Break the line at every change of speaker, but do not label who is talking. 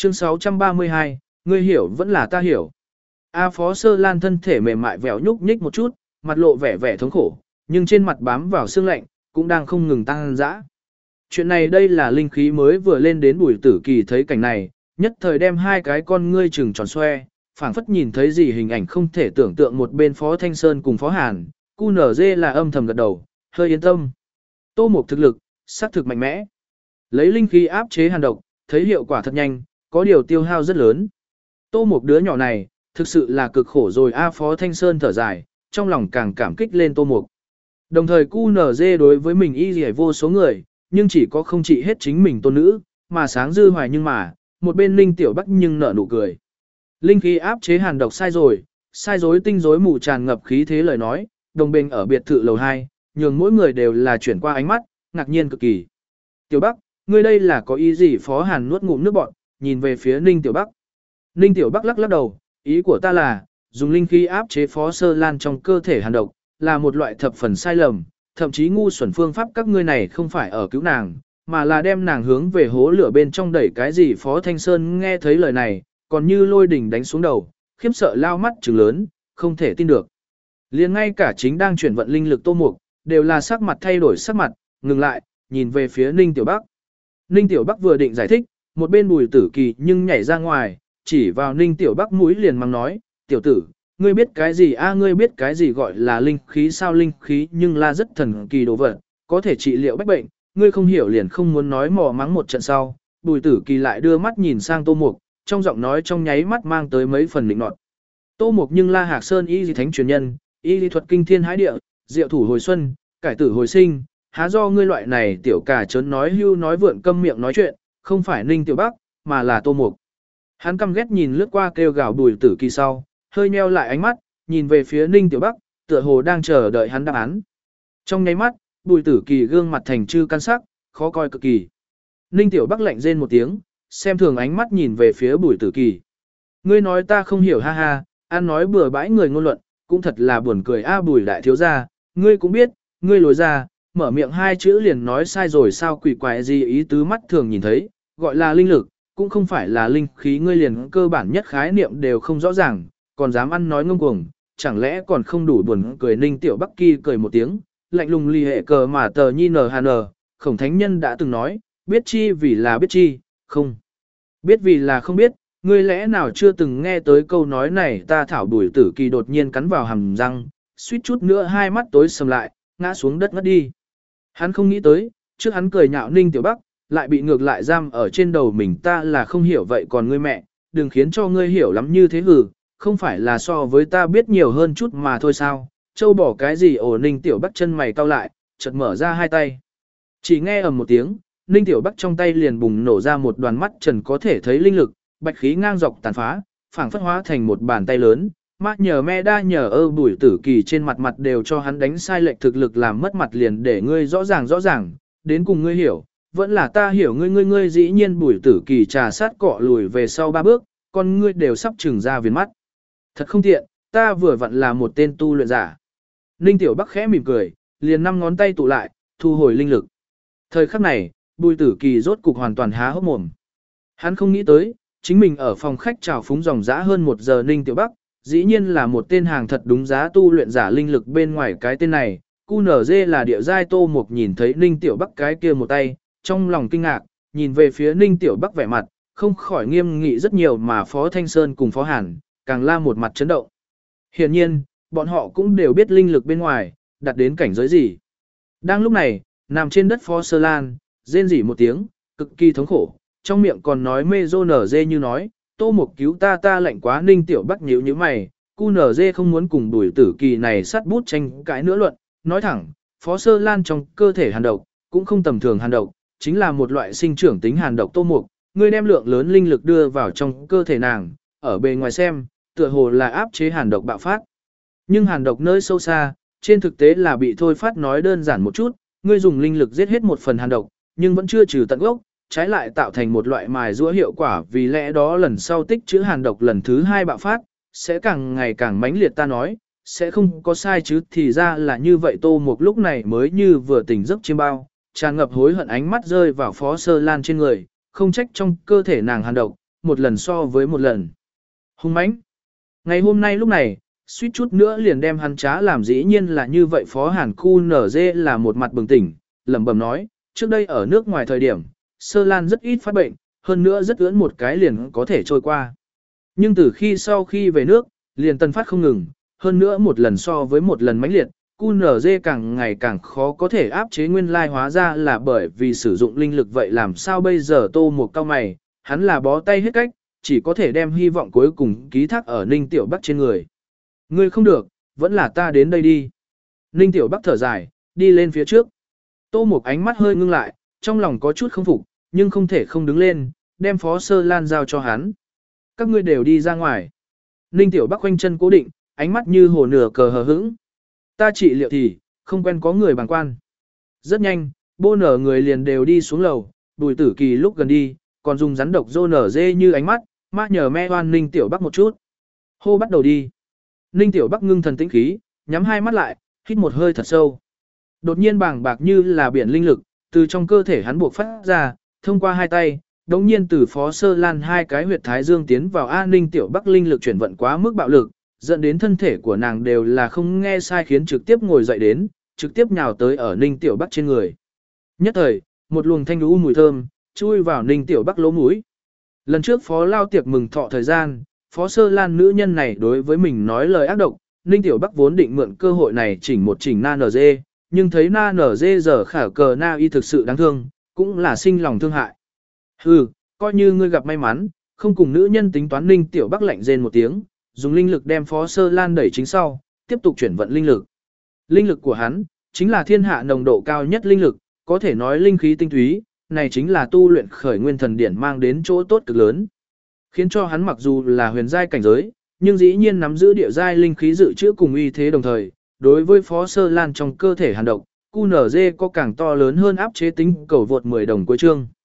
Chương 632, ngươi hiểu vẫn là ta hiểu. A Phó Sơ Lan thân thể mềm mại vẻo nhúc nhích một chút, mặt lộ vẻ vẻ thống khổ, nhưng trên mặt bám vào xương lạnh, cũng đang không ngừng tăng dã. Chuyện này đây là linh khí mới vừa lên đến Bùi Tử Kỳ thấy cảnh này, nhất thời đem hai cái con ngươi trừng tròn xoe, phảng phất nhìn thấy gì hình ảnh không thể tưởng tượng. Một bên Phó Thanh Sơn cùng Phó Hàn, QNZ là âm thầm gật đầu, hơi yên tâm. Tô Mục thực lực, xác thực mạnh mẽ. Lấy linh khí áp chế hàn độc, thấy hiệu quả thật nhanh, có điều tiêu hao rất lớn. Tô Mục đứa nhỏ này, thực sự là cực khổ rồi. A Phó Thanh Sơn thở dài, trong lòng càng cảm kích lên Tô Mục. Đồng thời QNZ đối với mình y dì vô số người, nhưng chỉ có không trị hết chính mình tôn nữ, mà sáng dư hoài nhưng mà, một bên Linh Tiểu Bắc nhưng nở nụ cười. Linh khí áp chế hàn độc sai rồi, sai dối tinh rối mù tràn ngập khí thế lời nói, đồng bình ở biệt thự lầu 2, nhường mỗi người đều là chuyển qua ánh mắt, ngạc nhiên cực kỳ. Tiểu Bắc, ngươi đây là có ý gì? Phó Hàn nuốt ngụm nước bọt, nhìn về phía Ninh Tiểu Bắc. Ninh Tiểu Bắc lắc lắc đầu, ý của ta là, dùng linh khí áp chế Phó Sơ Lan trong cơ thể hàn độc, là một loại thập phần sai lầm, thậm chí ngu xuẩn phương pháp. Các ngươi này không phải ở cứu nàng, mà là đem nàng hướng về hố lửa bên trong đẩy. Cái gì? Phó Thanh Sơn nghe thấy lời này, còn như lôi đỉnh đánh xuống đầu, khiếp sợ lao mắt trừng lớn, không thể tin được. Liền ngay cả chính đang chuyển vận linh lực Tô Mục, đều là sắc mặt thay đổi sắc mặt, ngừng lại, nhìn về phía Ninh Tiểu Bắc. Ninh Tiểu Bắc vừa định giải thích, một bên Bùi Tử Kỳ nhưng nhảy ra ngoài, chỉ vào Ninh Tiểu Bắc mũi liền mắng nói, tiểu tử, ngươi biết cái gì a? Ngươi biết cái gì gọi là linh khí sao? Linh khí nhưng là rất thần kỳ đồ vật, có thể trị liệu bách bệnh, ngươi không hiểu liền không muốn nói. Mò mắng một trận sau, Bùi Tử Kỳ lại đưa mắt nhìn sang Tô Mục, trong giọng nói trong nháy mắt mang tới mấy phần định nọt. Tô Mục nhưng là Hạc Sơn y di thánh truyền nhân, y lý thuật kinh thiên hãi địa, diệu thủ hồi xuân, cải tử hồi sinh, há do ngươi loại này tiểu cà chớn nói hưu nói vượn câm miệng nói chuyện, không phải Ninh Tiểu Bắc, mà là Tô Mục. Hắn căm ghét nhìn lướt qua kêu gào Bùi Tử Kỳ sau, hơi nheo lại ánh mắt, nhìn về phía Ninh Tiểu Bắc, tựa hồ đang chờ đợi hắn đáp án. Trong nháy mắt, Bùi Tử Kỳ gương mặt thành chư căn sắc, khó coi cực kỳ. Ninh Tiểu Bắc lạnh rên một tiếng, xem thường ánh mắt nhìn về phía Bùi Tử Kỳ. Ngươi nói ta không hiểu ha ha, ăn nói bừa bãi người ngôn luận, cũng thật là buồn cười a. Bùi đại thiếu gia, ngươi cũng biết, ngươi lối ra, mở miệng hai chữ liền nói sai rồi sao? Quỷ quái gì? Ý tứ mắt thường nhìn thấy, gọi là linh lực, cũng không phải là linh khí. Ngươi liền cơ bản nhất khái niệm đều không rõ ràng, còn dám ăn nói ngông cuồng, chẳng lẽ còn không đủ buồn cười? Ninh Tiểu Bắc Kỳ cười một tiếng, lạnh lùng ly hệ cờ mà tờ nhi nờ hà nờ, Khổng Thánh Nhân đã từng nói, biết chi vì là biết chi, không biết vì là không biết. Ngươi lẽ nào chưa từng nghe tới câu nói này? Ta thảo. Bùi Tử Kỳ đột nhiên cắn vào hàm răng, suýt chút nữa hai mắt tối sầm lại, ngã xuống đất ngất đi. Hắn không nghĩ tới, trước hắn cười nhạo Ninh Tiểu Bắc, lại bị ngược lại giam ở trên đầu mình. Ta là không hiểu vậy còn ngươi mẹ, đừng khiến cho ngươi hiểu lắm như thế hử, không phải là so với ta biết nhiều hơn chút mà thôi sao? Châu bỏ cái gì? Ồ. Ninh Tiểu Bắc chân mày cau lại, chợt mở ra hai tay. Chỉ nghe ầm một tiếng, Ninh Tiểu Bắc trong tay liền bùng nổ ra một đoàn mắt trần có thể thấy linh lực, bạch khí ngang dọc tàn phá, phảng phất hóa thành một bàn tay lớn. Mát nhờ me đa nhờ ơ. Bùi Tử Kỳ trên mặt đều cho hắn đánh sai lệch thực lực làm mất mặt liền để ngươi rõ ràng, đến cùng ngươi hiểu, vẫn là ta hiểu ngươi dĩ nhiên. Bùi Tử Kỳ trà sát cọ lùi về sau 3 bước, con ngươi đều sắp trừng ra viền mắt. Thật không tiện, ta vừa vặn là một tên tu luyện giả. Ninh Tiểu Bắc khẽ mỉm cười, liền 5 ngón tay tụ lại, thu hồi linh lực. Thời khắc này, Bùi Tử Kỳ rốt cục hoàn toàn há hốc mồm. Hắn không nghĩ tới, chính mình ở phòng khách trào phúng dòng dã hơn 1 giờ. Ninh Tiểu Bắc, dĩ nhiên là một tên hàng thật đúng giá tu luyện giả linh lực. Bên ngoài cái tên này, QNZ là địa giai. Tô Mục nhìn thấy Ninh Tiểu Bắc cái kia một tay, trong lòng kinh ngạc, nhìn về phía Ninh Tiểu Bắc vẻ mặt, không khỏi nghiêm nghị rất nhiều. Mà Phó Thanh Sơn cùng Phó Hàn, càng la một mặt chấn động. Hiển nhiên, bọn họ cũng đều biết linh lực bên ngoài, đạt đến cảnh giới gì. Đang lúc này, nằm trên đất Phó Sơ Lan, rên rỉ một tiếng, cực kỳ thống khổ, trong miệng còn nói mê rô nở dê như nói, Tô Mục cứu ta lạnh quá. Ninh Tiểu Bắc nhíu như mày, QNZ không muốn cùng Bùi Tử Kỳ này sát bút tranh cãi nữa luận, nói thẳng, Phó Sơ Lan trong cơ thể hàn độc, cũng không tầm thường hàn độc, chính là một loại sinh trưởng tính hàn độc. Tô Mục, ngươi đem lượng lớn linh lực đưa vào trong cơ thể nàng, ở bề ngoài xem, tựa hồ là áp chế hàn độc bạo phát. Nhưng hàn độc nơi sâu xa, trên thực tế là bị thôi phát. Nói đơn giản một chút, ngươi dùng linh lực giết hết một phần hàn độc, nhưng vẫn chưa trừ tận gốc, trái lại tạo thành một loại mài giũa hiệu quả. Vì lẽ đó lần sau tích trữ hàn độc lần thứ 2 bạo phát, sẽ càng ngày càng mãnh liệt. Ta nói, sẽ không có sai chứ? Thì ra là như vậy. Tô Mục lúc này mới như vừa tỉnh giấc chiêm bao, tràn ngập hối hận ánh mắt rơi vào Phó Sơ Lan trên người, không trách trong cơ thể nàng hàn độc, một lần so với một lần. Hung mãnh. Ngày hôm nay lúc này, suýt chút nữa liền đem hắn trá làm dĩ nhiên là như vậy Phó Hàn Khu NG là một mặt bừng tỉnh, lẩm bẩm nói, trước đây ở nước ngoài thời điểm, Sơ Lan rất ít phát bệnh, hơn nữa rất ưỡn một cái liền có thể trôi qua. Nhưng từ khi sau khi về nước, liền tân phát không ngừng, hơn nữa một lần so với một lần mãnh liệt, QNZ càng ngày càng khó có thể áp chế nguyên lai hóa ra là bởi vì sử dụng linh lực vậy làm sao bây giờ Tô Mục cao mày, hắn là bó tay hết cách, chỉ có thể đem hy vọng cuối cùng ký thác ở Ninh Tiểu Bắc trên người. Ngươi không được, vẫn là ta đến đây đi. Ninh Tiểu Bắc thở dài, đi lên phía trước. Tô Mục ánh mắt hơi ngưng lại, trong lòng có chút không phục, nhưng không thể không đứng lên, đem Phó Sơ Lan giao cho hắn. Các ngươi đều đi ra ngoài. Ninh Tiểu Bắc khoanh chân cố định, ánh mắt như hồ nửa cờ hờ hững. Ta trị liệu thì, không quen có người bàng quan. Rất nhanh, bô nở người liền đều đi xuống lầu, Bùi Tử Kỳ lúc gần đi, còn dùng rắn độc rô nở dê như ánh mắt, mát nhờ me hoan Ninh Tiểu Bắc một chút. Hô bắt đầu đi. Ninh Tiểu Bắc ngưng thần tĩnh khí, nhắm hai mắt lại, hít một hơi thật sâu. Đột nhiên bàng bạc như là biển linh lực, từ trong cơ thể hắn buộc phát ra, thông qua hai tay, đống nhiên từ Phó Sơ Lan hai cái huyệt thái dương tiến vào A Ninh Tiểu Bắc linh lực chuyển vận quá mức bạo lực, dẫn đến thân thể của nàng đều là không nghe sai khiến trực tiếp ngồi dậy đến, trực tiếp nhào tới ở Ninh Tiểu Bắc trên người. Nhất thời, một luồng thanh đú mùi thơm, chui vào Ninh Tiểu Bắc lỗ mũi. Lần trước Phó Lao tiệc mừng thọ thời gian, Phó Sơ Lan nữ nhân này đối với mình nói lời ác độc, Ninh Tiểu Bắc vốn định mượn cơ hội này chỉnh một chỉnh na nở dê, nhưng thấy na nở dê giờ khả cờ na y thực sự đáng thương, cũng là sinh lòng thương hại. Hừ, coi như ngươi gặp may mắn, không cùng nữ nhân tính toán. Ninh Tiểu Bắc lạnh rên một tiếng, dùng linh lực đem Phó Sơ Lan đẩy chính sau, tiếp tục chuyển vận linh lực. Linh lực của hắn, chính là thiên hạ nồng độ cao nhất linh lực, có thể nói linh khí tinh túy, này chính là tu luyện khởi nguyên thần điển mang đến chỗ tốt cực lớn. Khiến cho hắn mặc dù là huyền giai cảnh giới, nhưng dĩ nhiên nắm giữ địa giai linh khí dự trữ cùng uy thế đồng thời, đối với Phó Sơ Lan trong cơ thể hàn độc, QNZ có càng to lớn hơn áp chế tính cầu vượt 10 đồng cuối chương.